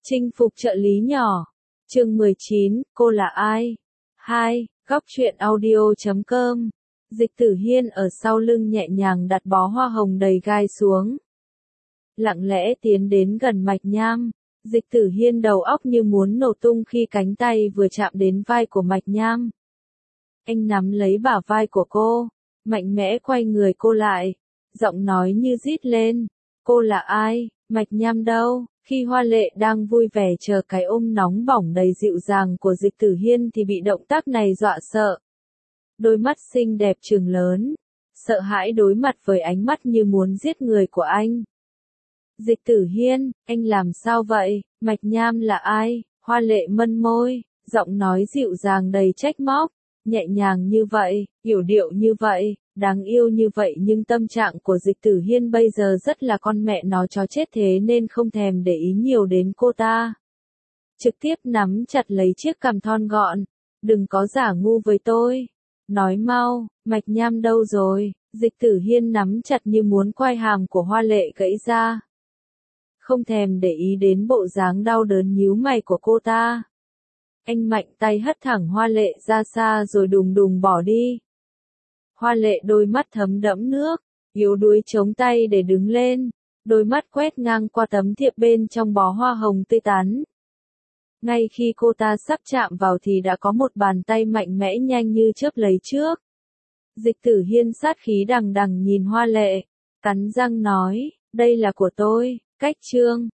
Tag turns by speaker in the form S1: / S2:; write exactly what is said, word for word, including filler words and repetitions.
S1: Chinh phục trợ lý nhỏ. Chương mười chín, cô là ai? hai. Góc truyện audio chấm com. Dịch Tử Hiên ở sau lưng nhẹ nhàng đặt bó hoa hồng đầy gai xuống. Lặng lẽ tiến đến gần Mạch Nham. Dịch Tử Hiên đầu óc như muốn nổ tung khi cánh tay vừa chạm đến vai của Mạch Nham. Anh nắm lấy bả vai của cô, mạnh mẽ quay người cô lại, giọng nói như rít lên. Cô là ai? Mạch Nham đâu? Khi Hoa Lệ đang vui vẻ chờ cái ôm nóng bỏng đầy dịu dàng của Dịch Tử Hiên thì bị động tác này dọa sợ. Đôi mắt xinh đẹp trừng lớn, sợ hãi đối mặt với ánh mắt như muốn giết người của anh. Dịch Tử Hiên, anh làm sao vậy? Mạch Nham là ai? Hoa Lệ mân môi, giọng nói dịu dàng đầy trách móc, nhẹ nhàng như vậy, yểu điệu như vậy, đáng yêu như vậy, nhưng tâm trạng của Dịch Tử Hiên bây giờ rất là con mẹ nó chó chết, thế nên không thèm để ý nhiều đến cô ta. Trực tiếp nắm chặt lấy chiếc cằm thon gọn. Đừng có giả ngu với tôi. Nói mau, Mạch Nham đâu rồi? Dịch Tử Hiên nắm chặt như muốn quai hàm của Hoa Lệ gãy ra. Không thèm để ý đến bộ dáng đau đớn nhíu mày của cô ta. Anh mạnh tay hất thẳng Hoa Lệ ra xa rồi đùng đùng bỏ đi. Hoa Lệ đôi mắt thấm đẫm nước, yếu đuối chống tay để đứng lên, đôi mắt quét ngang qua tấm thiệp bên trong bó hoa hồng tươi tắn. Ngay khi cô ta sắp chạm vào thì đã có một bàn tay mạnh mẽ nhanh như chớp lấy trước. Dịch Tử Hiên sát khí đằng đằng nhìn Hoa Lệ, cắn răng nói, đây là của tôi. Cách chương